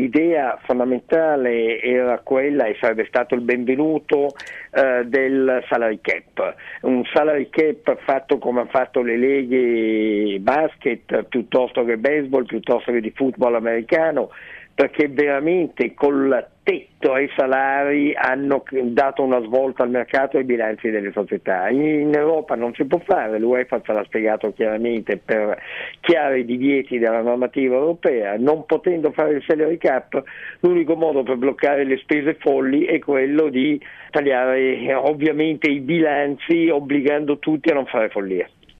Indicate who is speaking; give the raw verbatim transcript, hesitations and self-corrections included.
Speaker 1: l'idea fondamentale era quella, e sarebbe stato il benvenuto, eh, del salary cap, un salary cap fatto come hanno fatto le leghe basket piuttosto che baseball, piuttosto che di football americano, perché veramente col tetto ai salari hanno dato una svolta al mercato e ai bilanci delle società. In Europa non si può fare, l'UEFA ce l'ha spiegato chiaramente per chiari divieti della normativa europea. Non potendo fare il salary cap, l'unico modo per bloccare le spese folli è quello di tagliare ovviamente i bilanci, obbligando tutti a non fare follia.